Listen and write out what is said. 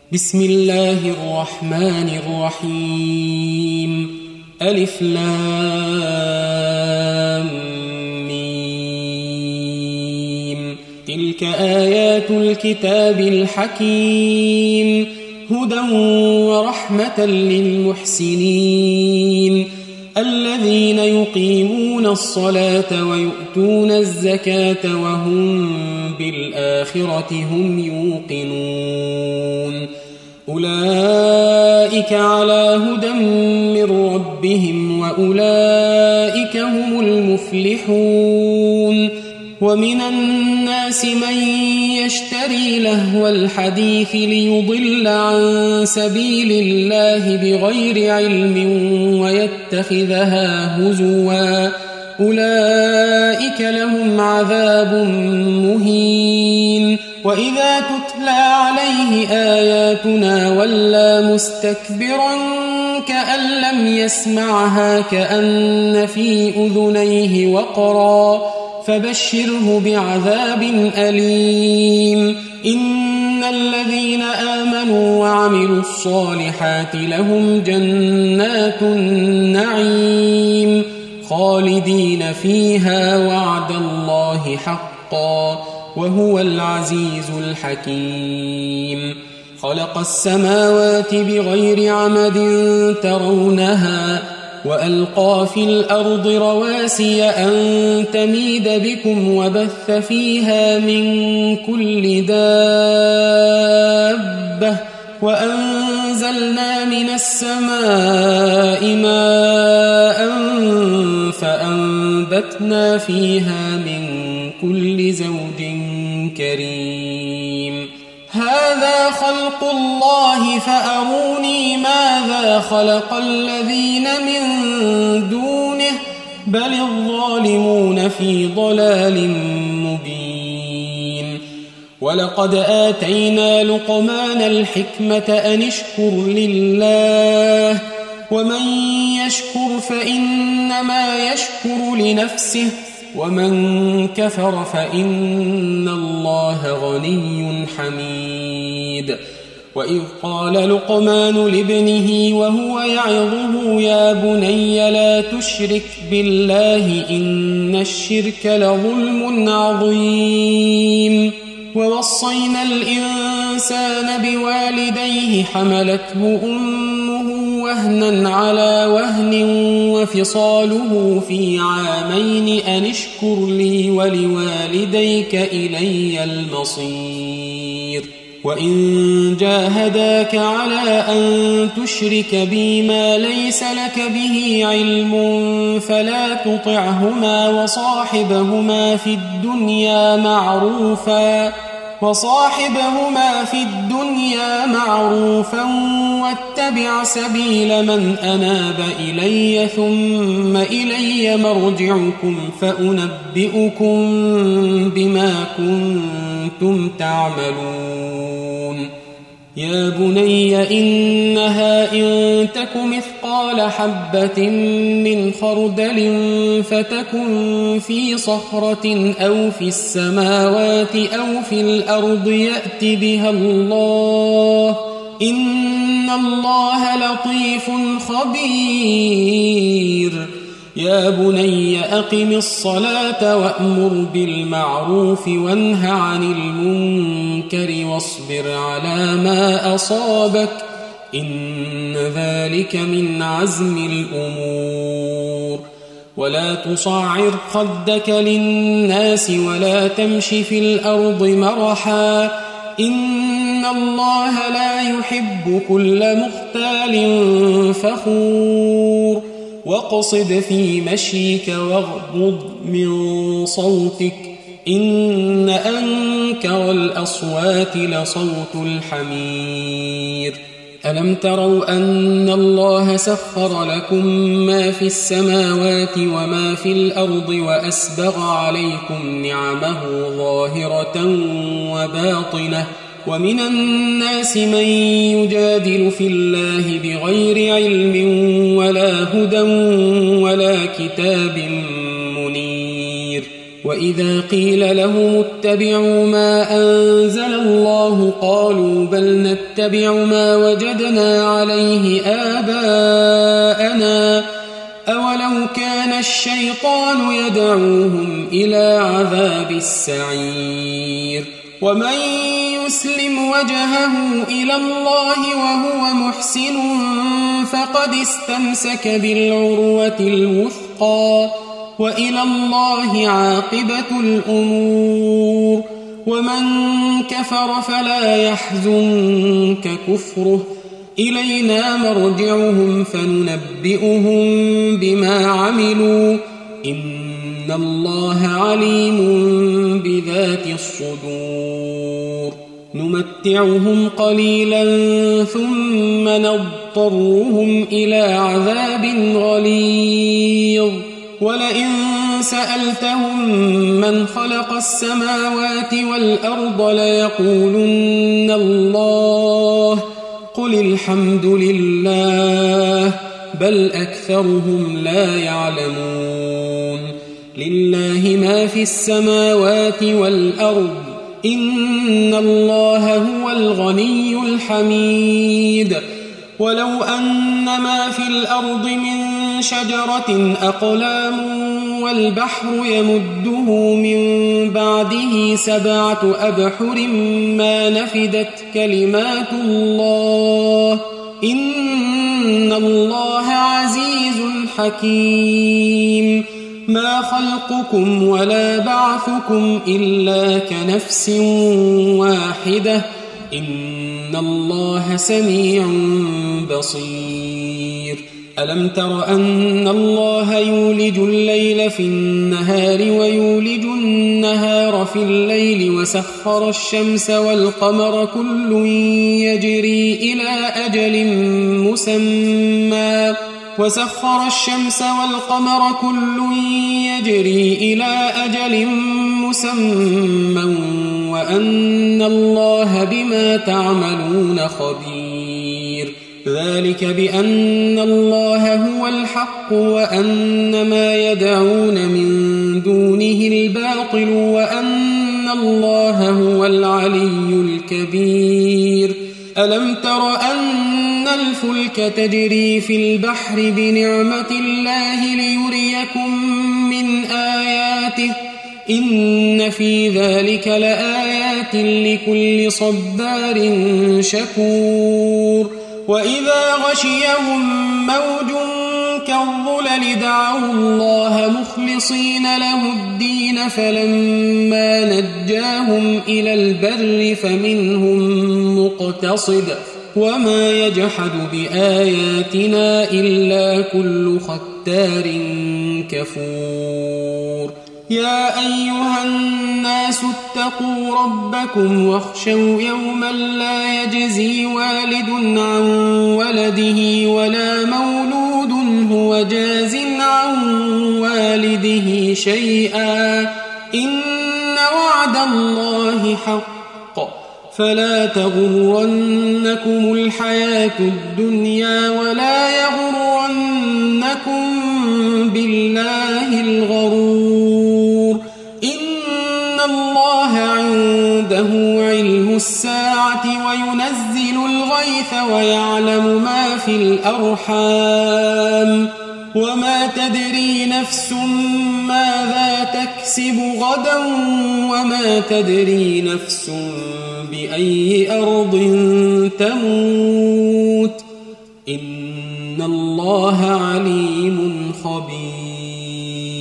بسم الله الرحمن الرحيم ألف لام ميم تلك آيات الكتاب الحكيم هدى ورحمة للمحسنين الذين يقيمون الصلاة ويؤتون الزكاة وهم بالآخرة هم يوقنون أولئك على هدى من ربهم وأولئك هم المفلحون ومن الناس من يشتري لهو الحديث ليضل عن سبيل الله بغير علم ويتخذها هزوا أولئك لهم عذاب مهين وإذا تتلى عليه آياتنا ولى مستكبرا كأن لم يسمعها كأن في أذنيه وقرا فبشره بعذاب أليم إن الذين آمنوا وعملوا الصالحات لهم جنات النعيم خالدين فيها وعد الله حقا وهو العزيز الحكيم خلق السماوات بغير عمد ترونها وألقى في الأرض رواسي أن تميد بكم وبث فيها من كل دابة وأنزلنا من السماء ماء فأنبتنا فيها من كل زوج كريم هذا خلق الله فأروني ماذا خلق الذين من دونه بل الظالمون في ضلال مبين ولقد آتينا لقمان الحكمة أن اشكر لله ومن يشكر فإنما يشكر لنفسه ومن كفر فإن الله غني حميد وإذ قال لقمان لابنه وهو يعظه يا بني لا تشرك بالله إن الشرك لظلم عظيم ووصينا الإنسان بوالديه حملته أمه وهنا على وهن وفصاله في عامين أن اشكر لي ولوالديك إلي المصير وإن جاهداك على أن تشرك بي ما ليس لك به علم فلا تطعهما وصاحبهما في الدنيا معروفا واتبع سبيل من أناب إلي ثم إلي مرجعكم فأنبئكم بما كنتم تعملون يا بني إنها إن تك مثقال حبة من خردل فتكن في صخرة أو في السماوات أو في الأرض يأت بها الله إن الله لطيف خبير يا بني أقم الصلاة وأمر بالمعروف وانه عن المنكر واصبر على ما أصابك إن ذلك من عزم الأمور ولا تصعر خدك للناس ولا تمش في الأرض مرحا إن الله لا يحب كل مختال فخور واقصد في مشيك واغضض من صوتك إن أنكر الأصوات لصوت الحمير ألم تروا أن الله سخر لكم ما في السماوات وما في الأرض وأسبغ عليكم نعمه ظاهرة وباطنة ومن الناس من يجادل في الله بغير علم ولا هدى ولا كتاب منير وإذا قيل لهم اتبعوا ما أنزل الله قالوا بل نتبع ما وجدنا عليه آباءنا أولو كان الشيطان يدعوهم إلى عذاب السعير ومن يسلم وجهه إلى الله وهو محسن فقد استمسك بالعروة الوثقى وإلى الله عاقبة الأمور ومن كفر فلا يحزنك كفره إلينا مرجعهم فننبئهم بما عملوا إن الله عليم بذات الصدور نمتعهم قليلا ثم نضطرهم إلى عذاب غليظ ولئن سألتهم من خلق السماوات والأرض ليقولن الله قل الحمد لله بل أكثرهم لا يعلمون لله ما في السماوات والأرض إن الله هو الغني الحميد ولو أن ما في الأرض من شجرة أقلام والبحر يمده من بعده 7 أبحر ما نفدت كلمات الله إن الله عزيز حكيم ما خلقكم ولا بعثكم إلا كنفس واحدة إن الله سميع بصير ألم تر أن الله يولج الليل في النهار ويولج النهار في الليل وسخر الشمس والقمر كل يجري إلى أجل مسمى وأن الله بما تعملون خبير ذلك بأن الله هو الحق وأن ما يدعون من دونه الباطل وأن الله هو العلي الكبير ألم تر أن الفلك تجري في البحر بنعمة الله ليريكم من آياته إن في ذلك لآيات لكل صبار شكور وإذا غشيهم موج كالظلل دعوا الله مخلصين له الدين فلما نجاهم إلى البر فمنهم مقتصد وما يجحد بآياتنا إلا كل ختار كفور يا أيها الناس اتقوا ربكم واخشوا يوما لا يجزي والد عن ولده ولا مولود هو جاز عن والده شيئا إن وعد الله حق فلا تغرنكم الحياة الدنيا ولا يغرنكم بالله الغرور إن الله عنده علم الساعة وينزل الغيث ويعلم ما في الأرحام وما تدري نفس ماذا تكسب غدا وما تدري نفس بأي أرض تموت إن الله عليم خبير